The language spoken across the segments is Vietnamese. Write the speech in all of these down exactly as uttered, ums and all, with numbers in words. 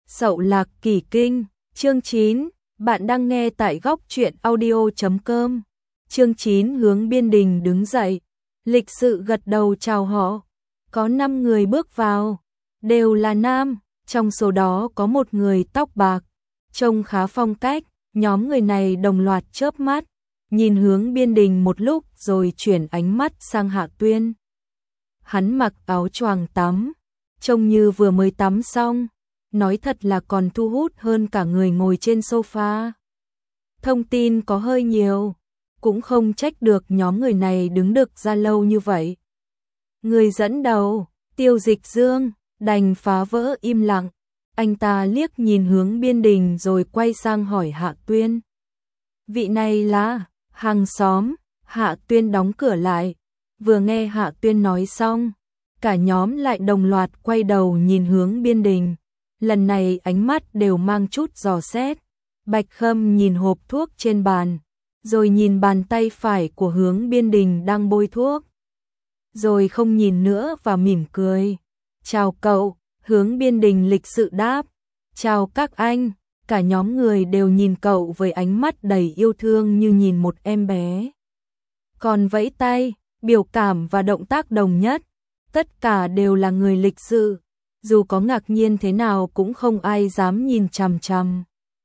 Sậu Lạc Kỳ Kinh, chương chín, bạn đang nghe tại góc truyện audio chấm com. Chương chín Hướng Biên Đình đứng dậy, lịch sự gật đầu chào họ. Có năm người bước vào, đều là nam, trong số đó có một người tóc bạc, trông khá phong cách, nhóm người này đồng loạt chớp mắt, nhìn Hướng Biên Đình một lúc rồi chuyển ánh mắt sang Hạ Tuyên. Hắn mặc áo choàng tắm, trông như vừa mới tắm xong, nói thật là còn thu hút hơn cả người ngồi trên sofa. Thông tin có hơi nhiều, cũng không trách được nhóm người này đứng đực ra lâu như vậy. Người dẫn đầu, Tiêu Dịch Dương, đành phá vỡ im lặng. Anh ta liếc nhìn Hướng Biên Đình rồi quay sang hỏi Hạ Tuyên. Vị này là hàng xóm. Hạ Tuyên đóng cửa lại. Vừa nghe Hạ Tuyên nói xong, cả nhóm lại đồng loạt quay đầu nhìn Hướng Biên Đình. Lần này ánh mắt đều mang chút dò xét. Bạch Khâm nhìn hộp thuốc trên bàn, rồi nhìn bàn tay phải của Hướng Biên Đình đang bôi thuốc, rồi không nhìn nữa và mỉm cười. Chào cậu. Hướng Biên Đình lịch sự đáp. Chào các anh. Cả nhóm người đều nhìn cậu với ánh mắt đầy yêu thương như nhìn một em bé. Còn vẫy tay, biểu cảm và động tác đồng nhất. Tất cả đều là người lịch sự. Dù có ngạc nhiên thế nào cũng không ai dám nhìn chằm chằm.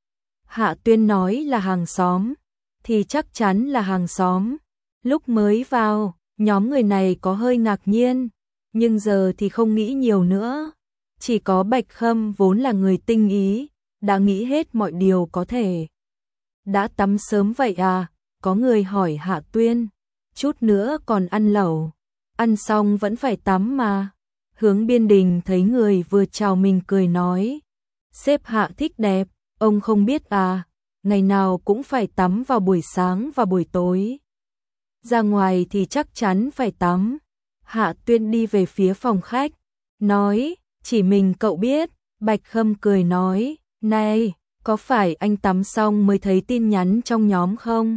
Hạ Tuyên nói là hàng xóm, thì chắc chắn là hàng xóm. Lúc mới vào, nhóm người này có hơi ngạc nhiên, nhưng giờ thì không nghĩ nhiều nữa. Chỉ có Bạch Khâm vốn là người tinh ý, đã nghĩ hết mọi điều có thể. Đã tắm sớm vậy à? Có người hỏi Hạ Tuyên. Chút nữa còn ăn lẩu. Ăn xong vẫn phải tắm mà. Hướng Biên Đình thấy người vừa chào mình cười nói. Sếp Hạ thích đẹp, ông không biết à, ngày nào cũng phải tắm vào buổi sáng và buổi tối. Ra ngoài thì chắc chắn phải tắm. Hạ Tuyên đi về phía phòng khách, nói, chỉ mình cậu biết. Bạch Khâm cười nói, này, có phải anh tắm xong mới thấy tin nhắn trong nhóm không?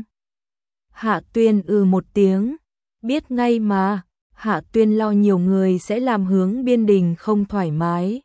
Hạ Tuyên ừ một tiếng, biết ngay mà. Hạ Tuyên lo nhiều người sẽ làm Hướng Biên Đình không thoải mái,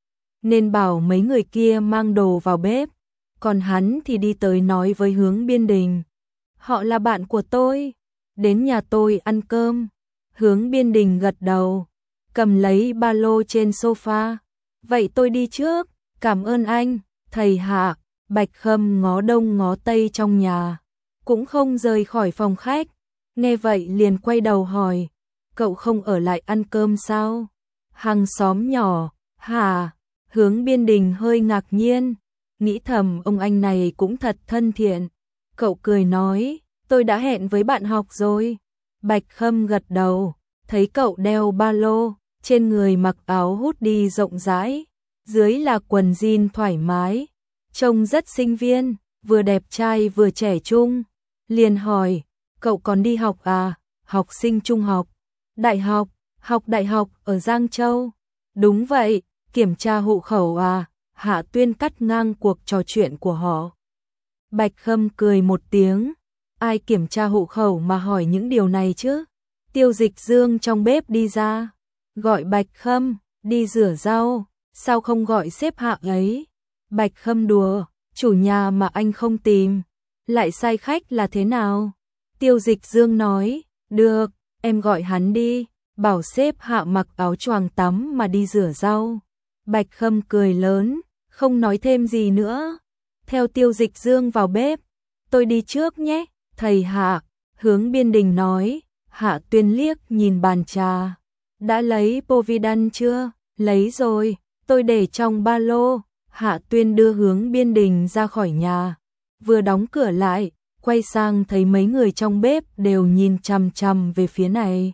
nên bảo mấy người kia mang đồ vào bếp, còn hắn thì đi tới nói với Hướng Biên Đình. Họ là bạn của tôi, đến nhà tôi ăn cơm. Hướng Biên Đình gật đầu, cầm lấy ba lô trên sofa. Vậy tôi đi trước, cảm ơn anh, thầy Hạ. Bạch Khâm ngó đông ngó tây trong nhà, cũng không rời khỏi phòng khách. Nghe vậy liền quay đầu hỏi, cậu không ở lại ăn cơm sao? Hàng xóm nhỏ, hả? Hướng Biên Đình hơi ngạc nhiên, nghĩ thầm ông anh này cũng thật thân thiện. Cậu cười nói, tôi đã hẹn với bạn học rồi. Bạch Khâm gật đầu, thấy cậu đeo ba lô, trên người mặc áo hoodie rộng rãi, dưới là quần jean thoải mái, trông rất sinh viên, vừa đẹp trai vừa trẻ trung. Liền hỏi, cậu còn đi học à? Học sinh trung học, đại học, học đại học ở Giang Châu. Đúng vậy, kiểm tra hộ khẩu à? Hạ Tuyên cắt ngang cuộc trò chuyện của họ. Bạch Khâm cười một tiếng, ai kiểm tra hộ khẩu mà hỏi những điều này chứ? Tiêu Dịch Dương trong bếp đi ra, gọi Bạch Khâm, đi rửa rau, sao không gọi sếp Hạ ấy? Bạch Khâm đùa, chủ nhà mà anh không tìm, lại sai khách là thế nào? Tiêu Dịch Dương nói, được, em gọi hắn đi, bảo sếp Hạ mặc áo choàng tắm mà đi rửa rau. Bạch Khâm cười lớn, không nói thêm gì nữa, theo Tiêu Dịch Dương vào bếp. Tôi đi trước nhé, thầy Hạ. Hướng Biên Đình nói. Hạ Tuyên liếc nhìn bàn trà, đã lấy Povidone chưa? Lấy rồi, tôi để trong ba lô. Hạ Tuyên đưa Hướng Biên Đình ra khỏi nhà, vừa đóng cửa lại, quay sang thấy mấy người trong bếp đều nhìn chằm chằm về phía này.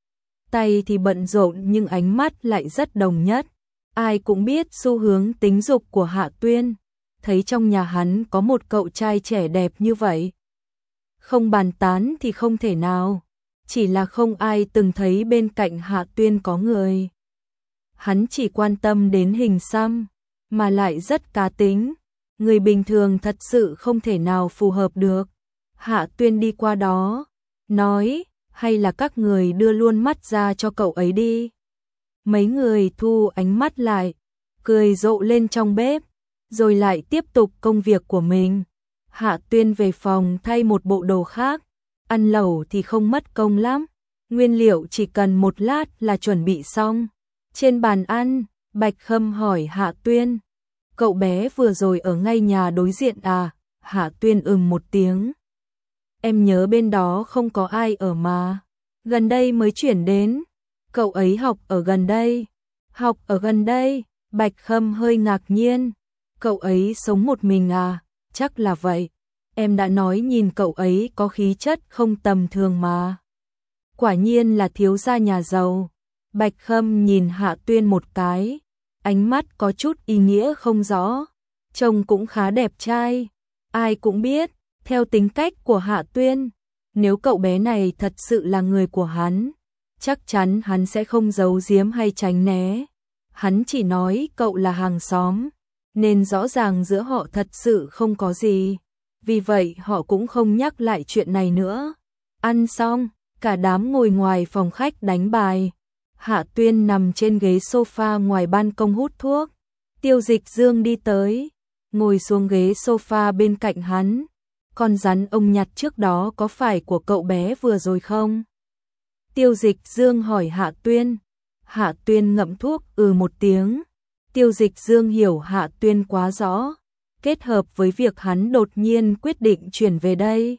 Tay thì bận rộn nhưng ánh mắt lại rất đồng nhất. Ai cũng biết xu hướng tính dục của Hạ Tuyên, thấy trong nhà hắn có một cậu trai trẻ đẹp như vậy, không bàn tán thì không thể nào. Chỉ là không ai từng thấy bên cạnh Hạ Tuyên có người. Hắn chỉ quan tâm đến hình xăm, mà lại rất cá tính. Người bình thường thật sự không thể nào phù hợp được. Hạ Tuyên đi qua đó, nói, hay là các người đưa luôn mắt ra cho cậu ấy đi. Mấy người thu ánh mắt lại, cười rộ lên trong bếp. rồi lại tiếp tục công việc của mình. Hạ Tuyên về phòng thay một bộ đồ khác, ăn lẩu thì không mất công lắm, nguyên liệu chỉ cần một lát là chuẩn bị xong. Trên bàn ăn, Bạch Khâm hỏi Hạ Tuyên, cậu bé vừa rồi ở ngay nhà đối diện à? Hạ Tuyên ừm một tiếng. Em nhớ bên đó không có ai ở mà, gần đây mới chuyển đến. Cậu ấy học ở gần đây. Học ở gần đây? Bạch Khâm hơi ngạc nhiên. Cậu ấy sống một mình à? Chắc là vậy. Em đã nói nhìn cậu ấy có khí chất không tầm thường mà. Quả nhiên là thiếu gia nhà giàu. Bạch Khâm nhìn Hạ Tuyên một cái, ánh mắt có chút ý nghĩa không rõ. Trông cũng khá đẹp trai. Ai cũng biết, theo tính cách của Hạ Tuyên, nếu cậu bé này thật sự là người của hắn, chắc chắn hắn sẽ không giấu giếm hay tránh né. Hắn chỉ nói cậu là hàng xóm, nên rõ ràng giữa họ thật sự không có gì. Vì vậy họ cũng không nhắc lại chuyện này nữa. Ăn xong, cả đám ngồi ngoài phòng khách đánh bài. Hạ Tuyên nằm trên ghế sofa ngoài ban công hút thuốc. Tiêu Dịch Dương đi tới, ngồi xuống ghế sofa bên cạnh hắn. Con rắn ông nhặt trước đó có phải của cậu bé vừa rồi không? Tiêu Dịch Dương hỏi Hạ Tuyên. Hạ Tuyên ngậm thuốc ừ một tiếng. Tiêu Dịch Dương hiểu Hạ Tuyên quá rõ, kết hợp với việc hắn đột nhiên quyết định chuyển về đây,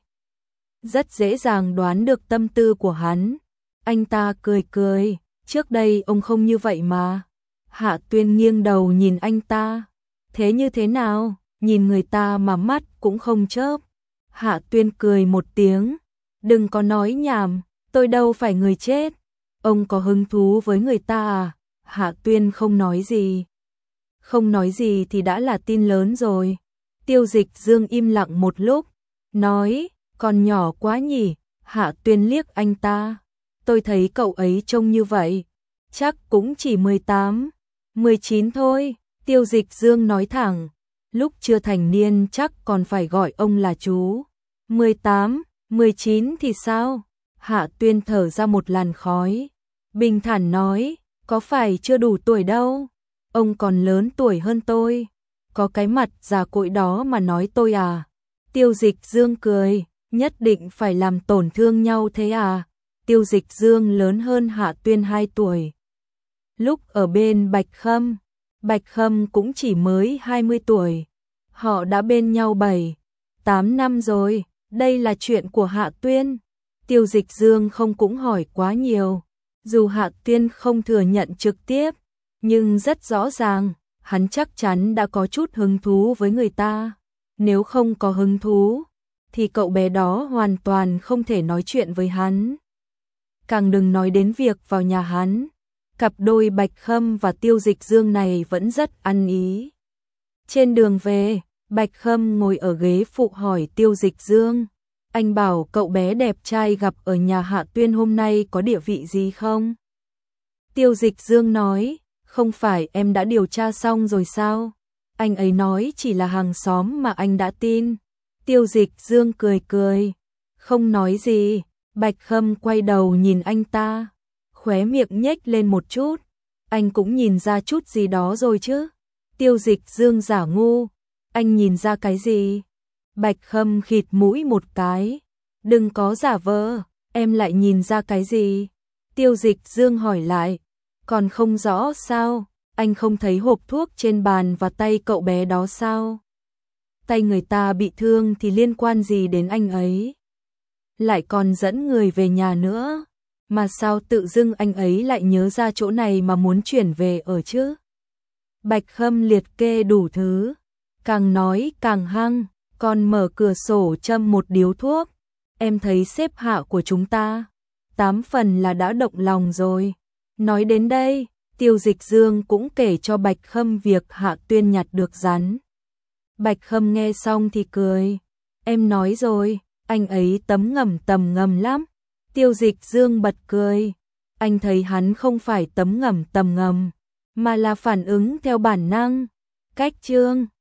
rất dễ dàng đoán được tâm tư của hắn. Anh ta cười cười, trước đây ông không như vậy mà. Hạ Tuyên nghiêng đầu nhìn anh ta. Thế như thế nào? Nhìn người ta mà mắt cũng không chớp. Hạ Tuyên cười một tiếng. Đừng có nói nhảm, tôi đâu phải người chết. Ông có hứng thú với người ta à? Hạ Tuyên không nói gì. Không nói gì thì đã là tin lớn rồi. Tiêu Dịch Dương im lặng một lúc, nói, còn nhỏ quá nhỉ. Hạ Tuyên liếc anh ta. Tôi thấy cậu ấy trông như vậy, chắc cũng chỉ mười tám, mười chín thôi. Tiêu Dịch Dương nói thẳng, lúc chưa thành niên chắc còn phải gọi ông là chú. mười tám, mười chín thì sao? Hạ Tuyên thở ra một làn khói, bình thản nói, có phải chưa đủ tuổi đâu, ông còn lớn tuổi hơn tôi. Có cái mặt già cỗi đó mà nói tôi à? Tiêu Dịch Dương cười, nhất định phải làm tổn thương nhau thế à? Tiêu Dịch Dương lớn hơn Hạ Tuyên hai tuổi. Lúc ở bên Bạch Khâm, Bạch Khâm cũng chỉ mới hai mươi tuổi. Họ đã bên nhau bảy, tám năm rồi, đây là chuyện của Hạ Tuyên. Tiêu Dịch Dương không cũng hỏi quá nhiều. Dù Hạ Tuyên không thừa nhận trực tiếp, nhưng rất rõ ràng, hắn chắc chắn đã có chút hứng thú với người ta. Nếu không có hứng thú, thì cậu bé đó hoàn toàn không thể nói chuyện với hắn. Càng đừng nói đến việc vào nhà hắn. Cặp đôi Bạch Khâm và Tiêu Dịch Dương này vẫn rất ăn ý. Trên đường về, Bạch Khâm ngồi ở ghế phụ hỏi Tiêu Dịch Dương, anh bảo cậu bé đẹp trai gặp ở nhà Hạ Tuyên hôm nay có địa vị gì không? Tiêu Dịch Dương nói, không phải em đã điều tra xong rồi sao? Anh ấy nói chỉ là hàng xóm mà anh đã tin. Tiêu Dịch Dương cười cười, không nói gì. Bạch Khâm quay đầu nhìn anh ta, khóe miệng nhếch lên một chút. Anh cũng nhìn ra chút gì đó rồi chứ? Tiêu Dịch Dương giả ngu, anh nhìn ra cái gì? Bạch Khâm khịt mũi một cái, đừng có giả vờ, em lại nhìn ra cái gì? Tiêu Dịch Dương hỏi lại, còn không rõ sao? Anh không thấy hộp thuốc trên bàn và tay cậu bé đó sao? Tay người ta bị thương thì liên quan gì đến anh ấy? Lại còn dẫn người về nhà nữa, mà sao tự dưng anh ấy lại nhớ ra chỗ này mà muốn chuyển về ở chứ? Bạch Khâm liệt kê đủ thứ, càng nói càng hăng, còn mở cửa sổ châm một điếu thuốc. Em thấy xếp hạ của chúng ta, tám phần là đã động lòng rồi. Nói đến đây, Tiêu Dịch Dương cũng kể cho Bạch Khâm việc Hạ Tuyên nhặt được rắn. Bạch Khâm nghe xong thì cười, em nói rồi, anh ấy tấm ngầm tầm ngầm lắm. Tiêu Dịch Dương bật cười, anh thấy hắn không phải tấm ngầm tầm ngầm, mà là phản ứng theo bản năng. Cách chương